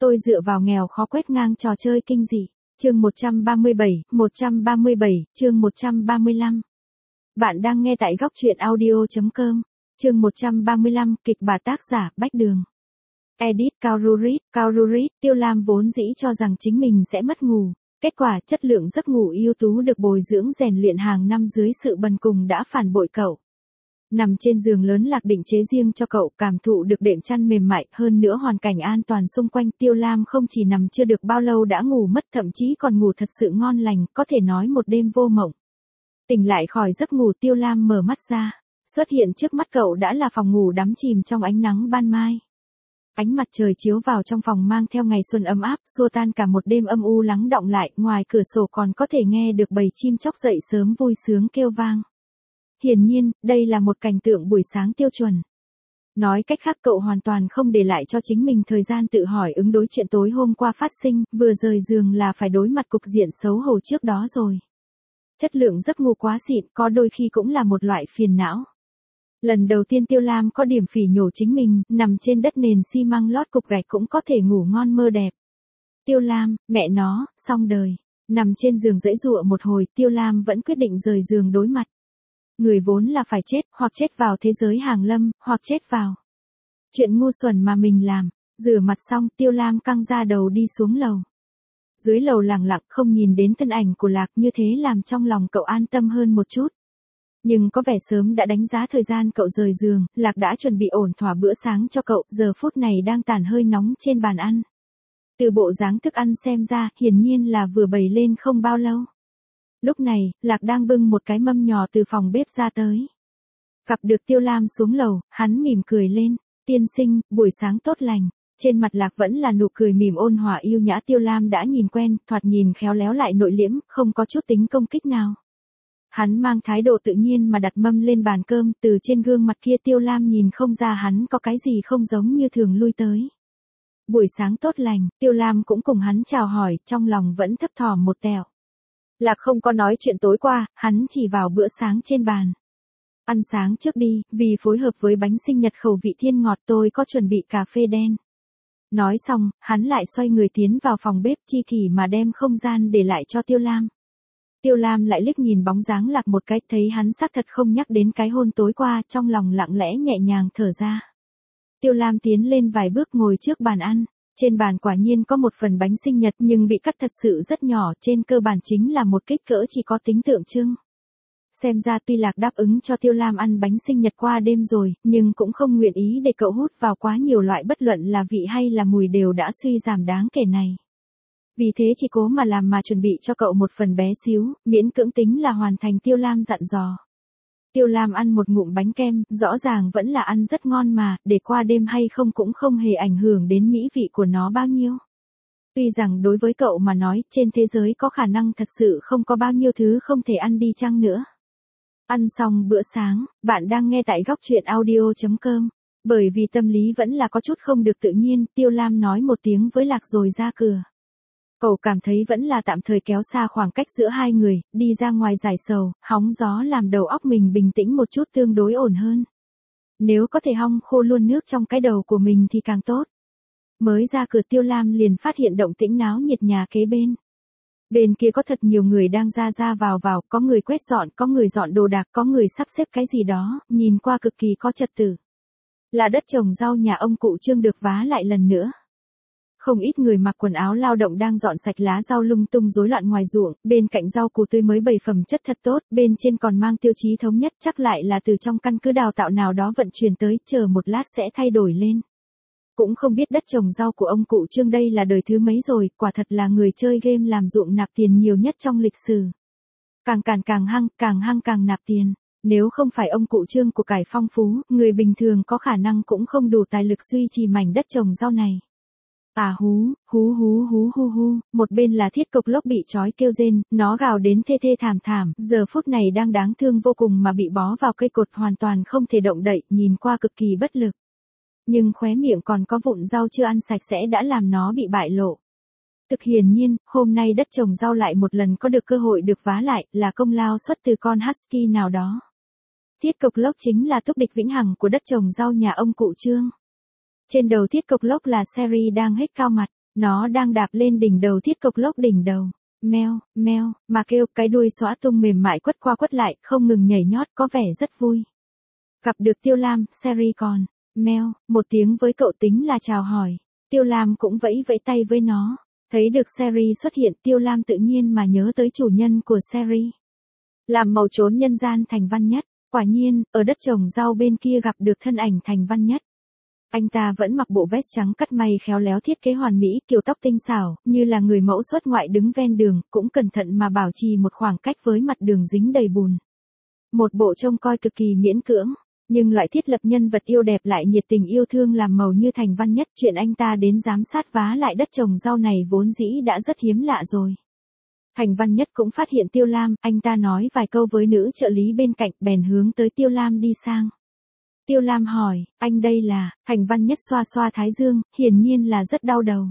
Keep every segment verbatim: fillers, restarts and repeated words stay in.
Tôi dựa vào nghèo khó quét ngang trò chơi kinh dị. Chương một trăm ba mươi bảy, một trăm ba mươi bảy, chương một trăm ba mươi lăm. Bạn đang nghe tại góc truyện audio chấm com. Chương một trăm ba mươi lăm, kịch bản tác giả Bách Đường. Edit Kaururit, Kaururit, Tiêu Lam vốn dĩ cho rằng chính mình sẽ mất ngủ. Kết quả chất lượng giấc ngủ ưu tú được bồi dưỡng rèn luyện hàng năm dưới sự bần cùng đã phản bội cậu. Nằm trên giường lớn Lạc định chế riêng cho cậu, cảm thụ được đệm chăn mềm mại, hơn nữa hoàn cảnh an toàn xung quanh. Tiêu Lam không chỉ nằm chưa được bao lâu đã ngủ mất, thậm chí còn ngủ thật sự ngon lành, có thể nói một đêm vô mộng. Tỉnh lại khỏi giấc ngủ, Tiêu Lam mở mắt ra, xuất hiện trước mắt cậu đã là phòng ngủ đắm chìm trong ánh nắng ban mai. Ánh mặt trời chiếu vào trong phòng mang theo ngày xuân ấm áp, xua tan cả một đêm âm u lắng đọng lại, ngoài cửa sổ còn có thể nghe được bầy chim chóc dậy sớm vui sướng kêu vang. Hiển nhiên, đây là một cảnh tượng buổi sáng tiêu chuẩn. Nói cách khác, cậu hoàn toàn không để lại cho chính mình thời gian tự hỏi ứng đối chuyện tối hôm qua phát sinh, vừa rời giường là phải đối mặt cục diện xấu hổ trước đó rồi. Chất lượng giấc ngủ quá xịn, có đôi khi cũng là một loại phiền não. Lần đầu tiên Tiêu Lam có điểm phỉ nhổ chính mình, nằm trên đất nền xi măng lót cục gạch cũng có thể ngủ ngon mơ đẹp. Tiêu Lam, mẹ nó, xong đời. Nằm trên giường giãy giụa một hồi, Tiêu Lam vẫn quyết định rời giường đối mặt. Người vốn là phải chết, hoặc chết vào thế giới hàng lâm, hoặc chết vào chuyện ngu xuẩn mà mình làm. Rửa mặt xong, Tiêu Lam căng ra đầu đi xuống lầu. Dưới lầu lặng lặng không nhìn đến thân ảnh của Lạc, như thế làm trong lòng cậu an tâm hơn một chút. Nhưng có vẻ sớm đã đánh giá thời gian cậu rời giường, Lạc đã chuẩn bị ổn thỏa bữa sáng cho cậu, giờ phút này đang tàn hơi nóng trên bàn ăn. Từ bộ dáng thức ăn xem ra, hiển nhiên là vừa bày lên không bao lâu. Lúc này, Lạc đang bưng một cái mâm nhỏ từ phòng bếp ra tới. Gặp được Tiêu Lam xuống lầu, hắn mỉm cười lên, tiên sinh, buổi sáng tốt lành. Trên mặt Lạc vẫn là nụ cười mỉm ôn hòa yêu nhã. Tiêu Lam đã nhìn quen, thoạt nhìn khéo léo lại nội liễm, không có chút tính công kích nào. Hắn mang thái độ tự nhiên mà đặt mâm lên bàn cơm, từ trên gương mặt kia Tiêu Lam nhìn không ra hắn có cái gì không giống như thường lui tới. Buổi sáng tốt lành, Tiêu Lam cũng cùng hắn chào hỏi, trong lòng vẫn thấp thỏm một tẹo. Lạc không có nói chuyện tối qua, hắn chỉ vào bữa sáng trên bàn. Ăn sáng trước đi, vì phối hợp với bánh sinh nhật khẩu vị thiên ngọt tôi có chuẩn bị cà phê đen. Nói xong, hắn lại xoay người tiến vào phòng bếp, chi kỷ mà đem không gian để lại cho Tiêu Lam. Tiêu Lam lại liếc nhìn bóng dáng Lạc một cái, thấy hắn xác thật không nhắc đến cái hôn tối qua, trong lòng lặng lẽ nhẹ nhàng thở ra. Tiêu Lam tiến lên vài bước ngồi trước bàn ăn. Trên bàn quả nhiên có một phần bánh sinh nhật nhưng bị cắt thật sự rất nhỏ, trên cơ bản chính là một kích cỡ chỉ có tính tượng trưng. Xem ra tuy Lạc đáp ứng cho Tiêu Lam ăn bánh sinh nhật qua đêm rồi, nhưng cũng không nguyện ý để cậu hút vào quá nhiều loại, bất luận là vị hay là mùi đều đã suy giảm đáng kể này. Vì thế chỉ cố mà làm mà chuẩn bị cho cậu một phần bé xíu, miễn cưỡng tính là hoàn thành Tiêu Lam dặn dò. Tiêu Lam ăn một ngụm bánh kem, rõ ràng vẫn là ăn rất ngon mà, để qua đêm hay không cũng không hề ảnh hưởng đến mỹ vị của nó bao nhiêu. Tuy rằng đối với cậu mà nói, trên thế giới có khả năng thật sự không có bao nhiêu thứ không thể ăn đi chăng nữa. Ăn xong bữa sáng, bạn đang nghe tại góc truyện audio chấm com. Bởi vì tâm lý vẫn là có chút không được tự nhiên, Tiêu Lam nói một tiếng với Lạc rồi ra cửa. Cậu cảm thấy vẫn là tạm thời kéo xa khoảng cách giữa hai người, đi ra ngoài giải sầu, hóng gió làm đầu óc mình bình tĩnh một chút tương đối ổn hơn. Nếu có thể hong khô luôn nước trong cái đầu của mình thì càng tốt. Mới ra cửa Tiêu Lam liền phát hiện động tĩnh náo nhiệt nhà kế bên. Bên kia có thật nhiều người đang ra ra vào vào, có người quét dọn, có người dọn đồ đạc, có người sắp xếp cái gì đó, nhìn qua cực kỳ có trật tự. Là đất trồng rau nhà ông cụ Trương được vá lại lần nữa. Không ít người mặc quần áo lao động đang dọn sạch lá rau lung tung rối loạn ngoài ruộng, bên cạnh rau củ tươi mới bày phẩm chất thật tốt, bên trên còn mang tiêu chí thống nhất, chắc lại là từ trong căn cứ đào tạo nào đó vận chuyển tới, chờ một lát sẽ thay đổi lên. Cũng không biết đất trồng rau của ông cụ Trương đây là đời thứ mấy rồi, quả thật là người chơi game làm ruộng nạp tiền nhiều nhất trong lịch sử. Càng càng càng hăng, càng hăng càng nạp tiền. Nếu không phải ông cụ Trương của cải phong phú, người bình thường có khả năng cũng không đủ tài lực duy trì mảnh đất trồng rau này. À hú, hú hú hú hú hú, một bên là thiết cộc lốc bị trói kêu rên, nó gào đến thê thê thảm thảm, giờ phút này đang đáng thương vô cùng mà bị bó vào cây cột hoàn toàn không thể động đậy, nhìn qua cực kỳ bất lực. Nhưng khóe miệng còn có vụn rau chưa ăn sạch sẽ đã làm nó bị bại lộ. Thực hiển nhiên, hôm nay đất trồng rau lại một lần có được cơ hội được vá lại, là công lao xuất từ con husky nào đó. Thiết cộc lốc chính là túc địch vĩnh hằng của đất trồng rau nhà ông cụ Trương. Trên đầu thiết cộc lốc là Seri đang hết cao mặt. Nó đang đạp lên đỉnh đầu Thiết Cộc Lốc đỉnh đầu. Meo, meo, mà kêu, cái đuôi xõa tung mềm mại quất qua quất lại, không ngừng nhảy nhót, có vẻ rất vui. Gặp được Tiêu Lam, Sherry còn, meo, một tiếng với cậu tính là chào hỏi. Tiêu Lam cũng vẫy vẫy tay với nó. Thấy được Sherry xuất hiện, Tiêu Lam tự nhiên mà nhớ tới chủ nhân của Sherry. Làm màu trốn nhân gian Thành Văn Nhất. Quả nhiên, ở đất trồng rau bên kia gặp được thân ảnh Thành Văn Nhất. Anh ta vẫn mặc bộ vest trắng cắt may khéo léo thiết kế hoàn mỹ, kiểu tóc tinh xảo, như là người mẫu xuất ngoại đứng ven đường, cũng cẩn thận mà bảo trì một khoảng cách với mặt đường dính đầy bùn. Một bộ trông coi cực kỳ miễn cưỡng, nhưng loại thiết lập nhân vật yêu đẹp lại nhiệt tình yêu thương làm màu như Thành Văn Nhất. Chuyện anh ta đến giám sát vá lại đất trồng rau này vốn dĩ đã rất hiếm lạ rồi. Thành Văn Nhất cũng phát hiện Tiêu Lam, anh ta nói vài câu với nữ trợ lý bên cạnh, bèn hướng tới Tiêu Lam đi sang. Tiêu Lam hỏi, anh đây là, Thành Văn Nhất xoa xoa thái dương, hiển nhiên là rất đau đầu.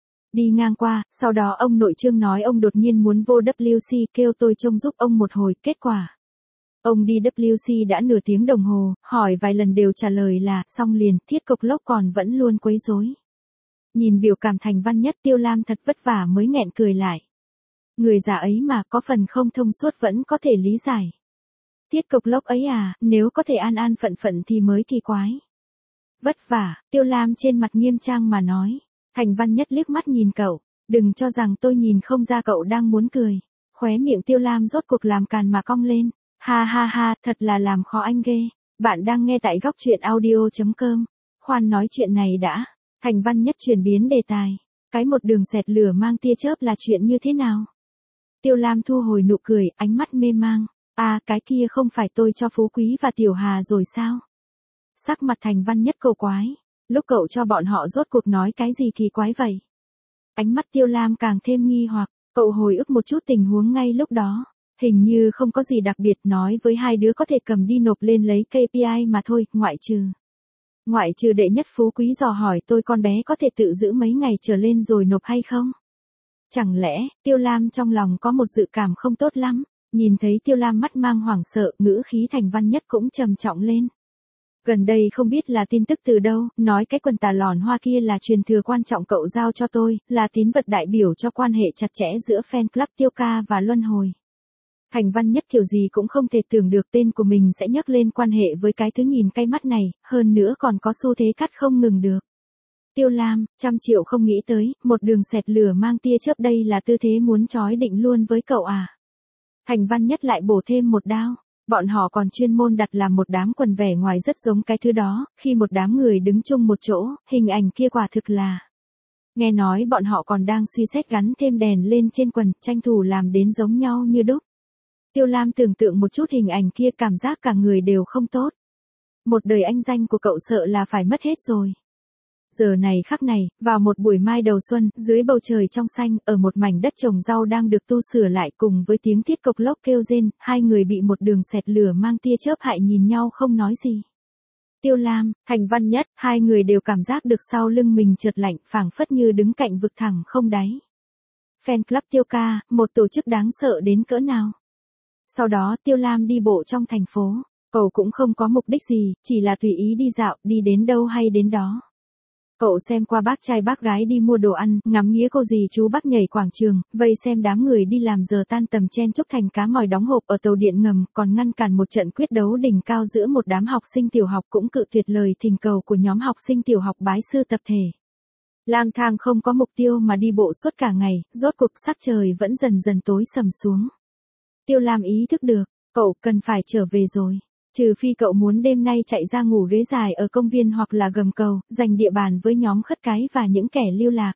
Đi ngang qua, sau đó ông nội Trương nói ông đột nhiên muốn vô W C, kêu tôi trông giúp ông một hồi, kết quả. Ông đi W C đã nửa tiếng đồng hồ, hỏi vài lần đều trả lời là, xong liền, Thiết Cộc Lốc còn vẫn luôn quấy rối. Nhìn biểu cảm Thành Văn Nhất, Tiêu Lam thật vất vả mới nghẹn cười lại. Người già ấy mà, có phần không thông suốt vẫn có thể lý giải. Thiết Cộc Lốc ấy à, nếu có thể an an phận phận thì mới kỳ quái. Vất vả, Tiêu Lam trên mặt nghiêm trang mà nói. Thành Văn Nhất liếc mắt nhìn cậu, đừng cho rằng tôi nhìn không ra cậu đang muốn cười. Khóe miệng Tiêu Lam rốt cuộc làm càn mà cong lên. Ha ha ha, thật là làm khó anh ghê. Bạn đang nghe tại góc truyện audio chấm com. Khoan nói chuyện này đã. Thành Văn Nhất chuyển biến đề tài. Cái một đường xẹt lửa mang tia chớp là chuyện như thế nào? Tiêu Lam thu hồi nụ cười, ánh mắt mê mang. À, cái kia không phải tôi cho Phú Quý và Tiểu Hà rồi sao? Sắc mặt Thành Văn Nhất cầu quái. Lúc cậu cho bọn họ rốt cuộc nói cái gì kỳ quái vậy? Ánh mắt Tiêu Lam càng thêm nghi hoặc, cậu hồi ức một chút tình huống ngay lúc đó. Hình như không có gì đặc biệt, nói với hai đứa có thể cầm đi nộp lên lấy K P I mà thôi, ngoại trừ. Ngoại trừ đệ nhất Phú Quý dò hỏi tôi con bé có thể tự giữ mấy ngày trở lên rồi nộp hay không? Chẳng lẽ, Tiêu Lam trong lòng có một dự cảm không tốt lắm, nhìn thấy Tiêu Lam mắt mang hoảng sợ, ngữ khí Thành Văn Nhất cũng trầm trọng lên. Gần đây không biết là tin tức từ đâu, nói cái quần tà lòn hoa kia là truyền thừa quan trọng cậu giao cho tôi, là tín vật đại biểu cho quan hệ chặt chẽ giữa fan club Tiêu Ca và Luân Hồi. Thành Văn Nhất kiểu gì cũng không thể tưởng được tên của mình sẽ nhắc lên quan hệ với cái thứ nhìn cay mắt này, hơn nữa còn có xu thế cắt không ngừng được. Tiêu Lam, trăm triệu không nghĩ tới, một đường xẹt lửa mang tia chớp đây là tư thế muốn chói định luôn với cậu à. Thành Văn Nhất lại bổ thêm một đao. Bọn họ còn chuyên môn đặt làm một đám quần vẻ ngoài rất giống cái thứ đó, khi một đám người đứng chung một chỗ, hình ảnh kia quả thực là. Nghe nói bọn họ còn đang suy xét gắn thêm đèn lên trên quần, tranh thủ làm đến giống nhau như đúc. Tiêu Lam tưởng tượng một chút hình ảnh kia, cảm giác cả người đều không tốt. Một đời anh danh của cậu sợ là phải mất hết rồi. Giờ này khắc này, vào một buổi mai đầu xuân, dưới bầu trời trong xanh, ở một mảnh đất trồng rau đang được tu sửa lại cùng với tiếng Thiết Cộc Lốc kêu rên, hai người bị một đường xẹt lửa mang tia chớp hại nhìn nhau không nói gì. Tiêu Lam, Thành Văn Nhất, hai người đều cảm giác được sau lưng mình chợt lạnh, phảng phất như đứng cạnh vực thẳm không đáy. Fan club Tiêu Ca, một tổ chức đáng sợ đến cỡ nào. Sau đó Tiêu Lam đi bộ trong thành phố, cậu cũng không có mục đích gì, chỉ là tùy ý đi dạo, đi đến đâu hay đến đó. Cậu xem qua bác trai bác gái đi mua đồ ăn, ngắm nghía cô dì chú bác nhảy quảng trường, vây xem đám người đi làm giờ tan tầm chen chúc thành cá mòi đóng hộp ở tàu điện ngầm, còn ngăn cản một trận quyết đấu đỉnh cao giữa một đám học sinh tiểu học cũng cự tuyệt lời thỉnh cầu của nhóm học sinh tiểu học bái sư tập thể. Lang thang không có mục tiêu mà đi bộ suốt cả ngày, rốt cuộc sắc trời vẫn dần dần tối sầm xuống. Tiêu Lam ý thức được, cậu cần phải trở về rồi. Trừ phi cậu muốn đêm nay chạy ra ngủ ghế dài ở công viên hoặc là gầm cầu, giành địa bàn với nhóm khất cái và những kẻ lưu lạc.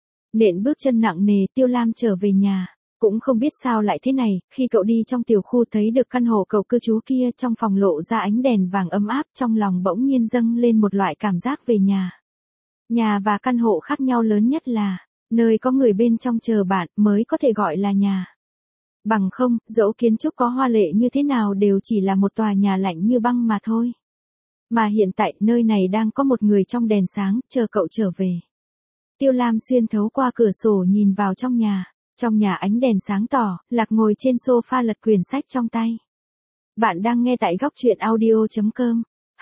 Nện bước chân nặng nề, Tiêu Lam trở về nhà. Cũng không biết sao lại thế này, khi cậu đi trong tiểu khu thấy được căn hộ cậu cư trú kia, trong phòng lộ ra ánh đèn vàng ấm áp, trong lòng bỗng nhiên dâng lên một loại cảm giác về nhà. Nhà và căn hộ khác nhau lớn nhất là, nơi có người bên trong chờ bạn mới có thể gọi là nhà. Bằng không, dẫu kiến trúc có hoa lệ như thế nào đều chỉ là một tòa nhà lạnh như băng mà thôi. Mà hiện tại, nơi này đang có một người trong đèn sáng, chờ cậu trở về. Tiêu Lam xuyên thấu qua cửa sổ nhìn vào trong nhà. Trong nhà ánh đèn sáng tỏ, Lạc ngồi trên sofa lật quyển sách trong tay. Bạn đang nghe tại góc truyện audio chấm com.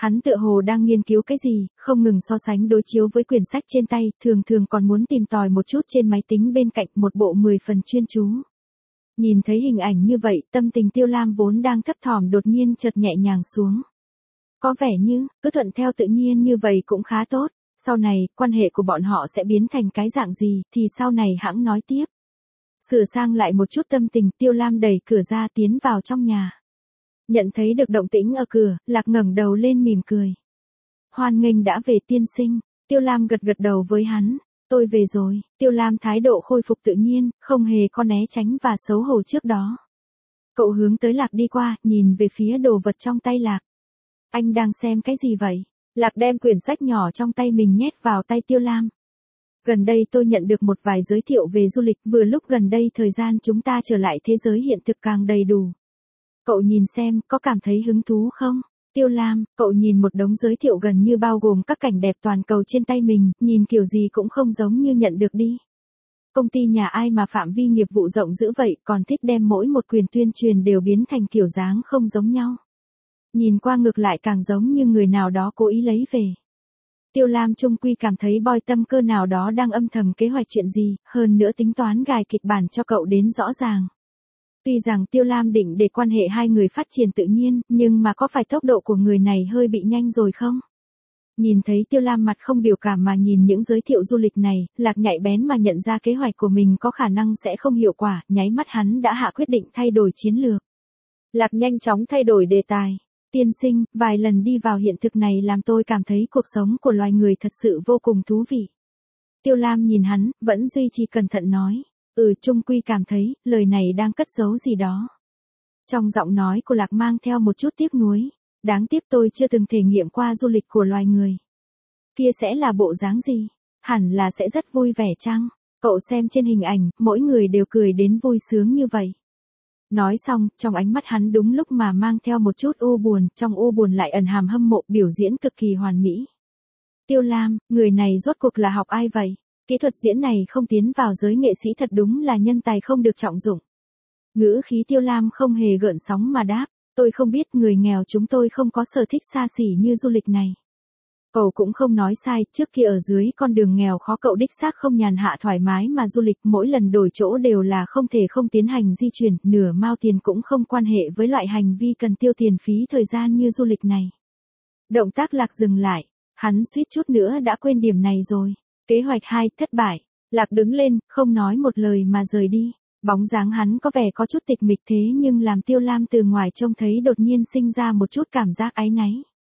Hắn tựa hồ đang nghiên cứu cái gì, không ngừng so sánh đối chiếu với quyển sách trên tay, thường thường còn muốn tìm tòi một chút trên máy tính bên cạnh, một bộ mười phần chuyên chú. Nhìn thấy hình ảnh như vậy, tâm tình Tiêu Lam vốn đang thấp thỏm đột nhiên chợt nhẹ nhàng xuống. Có vẻ như, cứ thuận theo tự nhiên như vậy cũng khá tốt, sau này, quan hệ của bọn họ sẽ biến thành cái dạng gì, thì sau này hãng nói tiếp. Sửa sang lại một chút tâm tình, Tiêu Lam đẩy cửa ra tiến vào trong nhà. Nhận thấy được động tĩnh ở cửa, Lạc ngẩng đầu lên mỉm cười. Hoan nghênh đã về tiên sinh, Tiêu Lam gật gật đầu với hắn. Tôi về rồi, Tiêu Lam thái độ khôi phục tự nhiên, không hề có né tránh và xấu hổ trước đó. Cậu hướng tới Lạc đi qua, nhìn về phía đồ vật trong tay Lạc. Anh đang xem cái gì vậy? Lạc đem quyển sách nhỏ trong tay mình nhét vào tay Tiêu Lam. Gần đây tôi nhận được một vài giới thiệu về du lịch, vừa lúc gần đây thời gian chúng ta trở lại thế giới hiện thực càng đầy đủ. Cậu nhìn xem, có cảm thấy hứng thú không? Tiêu Lam, cậu nhìn một đống giới thiệu gần như bao gồm các cảnh đẹp toàn cầu trên tay mình, nhìn kiểu gì cũng không giống như nhận được đi. Công ty nhà ai mà phạm vi nghiệp vụ rộng dữ vậy, còn thích đem mỗi một quyền tuyên truyền đều biến thành kiểu dáng không giống nhau. Nhìn qua ngược lại càng giống như người nào đó cố ý lấy về. Tiêu Lam trung quy cảm thấy Boy tâm cơ nào đó đang âm thầm kế hoạch chuyện gì, hơn nữa tính toán gài kịch bản cho cậu đến rõ ràng. Tuy rằng Tiêu Lam định để quan hệ hai người phát triển tự nhiên, nhưng mà có phải tốc độ của người này hơi bị nhanh rồi không? Nhìn thấy Tiêu Lam mặt không biểu cảm mà nhìn những giới thiệu du lịch này, Lạc nhạy bén mà nhận ra kế hoạch của mình có khả năng sẽ không hiệu quả, nháy mắt hắn đã hạ quyết định thay đổi chiến lược. Lạc nhanh chóng thay đổi đề tài. Tiên sinh, vài lần đi vào hiện thực này làm tôi cảm thấy cuộc sống của loài người thật sự vô cùng thú vị. Tiêu Lam nhìn hắn, vẫn duy trì cẩn thận nói. Ừ, trung quy cảm thấy, lời này đang cất giấu gì đó. Trong giọng nói của Lạc mang theo một chút tiếc nuối. Đáng tiếc tôi chưa từng thể nghiệm qua du lịch của loài người. Kia sẽ là bộ dáng gì? Hẳn là sẽ rất vui vẻ chăng? Cậu xem trên hình ảnh, mỗi người đều cười đến vui sướng như vậy. Nói xong, trong ánh mắt hắn đúng lúc mà mang theo một chút u buồn, trong u buồn lại ẩn hàm hâm mộ, biểu diễn cực kỳ hoàn mỹ. Tiêu Lam, người này rốt cuộc là học ai vậy? Kỹ thuật diễn này không tiến vào giới nghệ sĩ thật đúng là nhân tài không được trọng dụng. Ngữ khí Tiêu Lam không hề gợn sóng mà đáp, tôi không biết, người nghèo chúng tôi không có sở thích xa xỉ như du lịch này. Cậu cũng không nói sai, trước kia ở dưới con đường nghèo khó cậu đích xác không nhàn hạ thoải mái mà du lịch, mỗi lần đổi chỗ đều là không thể không tiến hành di chuyển, nửa mao tiền cũng không quan hệ với loại hành vi cần tiêu tiền phí thời gian như du lịch này. Động tác Lạc dừng lại, hắn suýt chút nữa đã quên điểm này rồi. Kế hoạch hai, thất bại. Lạc đứng lên, không nói một lời mà rời đi. Bóng dáng hắn có vẻ có chút tịch mịch thế nhưng làm Tiêu Lam từ ngoài trông thấy đột nhiên sinh ra một chút cảm giác áy náy.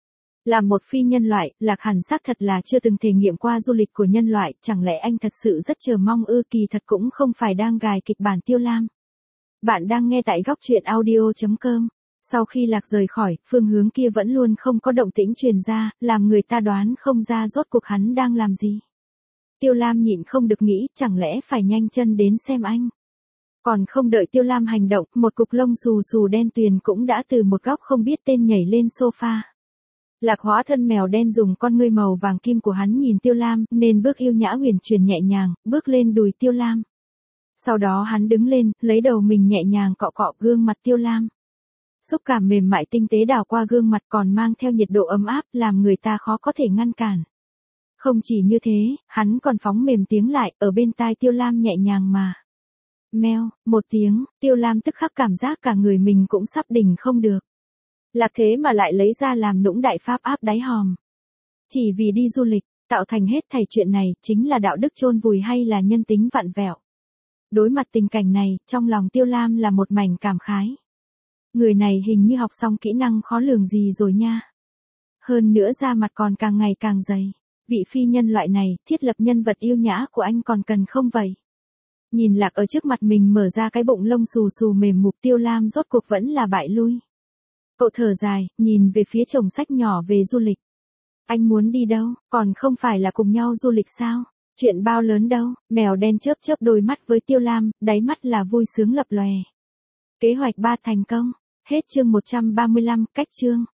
Là một phi nhân loại, Lạc hẳn xác thật là chưa từng thể nghiệm qua du lịch của nhân loại, chẳng lẽ anh thật sự rất chờ mong ư? Kỳ thật cũng không phải đang gài kịch bản Tiêu Lam. Bạn đang nghe tại góc truyện audio chấm com. Sau khi Lạc rời khỏi, phương hướng kia vẫn luôn không có động tĩnh truyền ra, làm người ta đoán không ra rốt cuộc hắn đang làm gì. Tiêu Lam nhịn không được nghĩ, chẳng lẽ phải nhanh chân đến xem anh. Còn không đợi Tiêu Lam hành động, một cục lông xù xù đen tuyền cũng đã từ một góc không biết tên nhảy lên sofa. Lạc hóa thân mèo đen dùng con ngươi màu vàng kim của hắn nhìn Tiêu Lam, nên bước yêu nhã huyền chuyển nhẹ nhàng, bước lên đùi Tiêu Lam. Sau đó hắn đứng lên, lấy đầu mình nhẹ nhàng cọ cọ gương mặt Tiêu Lam. Xúc cảm mềm mại tinh tế đảo qua gương mặt còn mang theo nhiệt độ ấm áp, làm người ta khó có thể ngăn cản. Không chỉ như thế, hắn còn phóng mềm tiếng lại, ở bên tai Tiêu Lam nhẹ nhàng mà. Meo, một tiếng, Tiêu Lam tức khắc cảm giác cả người mình cũng sắp đỉnh không được. Lạc thế mà lại lấy ra làm nũng đại pháp áp đáy hòm. Chỉ vì đi du lịch, tạo thành hết thảy chuyện này, chính là đạo đức chôn vùi hay là nhân tính vặn vẹo. Đối mặt tình cảnh này, trong lòng Tiêu Lam là một mảnh cảm khái. Người này hình như học xong kỹ năng khó lường gì rồi nha. Hơn nữa da mặt còn càng ngày càng dày. Vị phi nhân loại này, thiết lập nhân vật yêu nhã của anh còn cần không vậy? Nhìn Lạc ở trước mặt mình mở ra cái bụng lông xù xù mềm mục, Tiêu Lam rốt cuộc vẫn là bại lui. Cậu thở dài, nhìn về phía chồng sách nhỏ về du lịch. Anh muốn đi đâu, còn không phải là cùng nhau du lịch sao? Chuyện bao lớn đâu? Mèo đen chớp chớp đôi mắt với Tiêu Lam, đáy mắt là vui sướng lập lòe. Kế hoạch ba thành công. Hết chương một trăm ba mươi lăm, cách chương.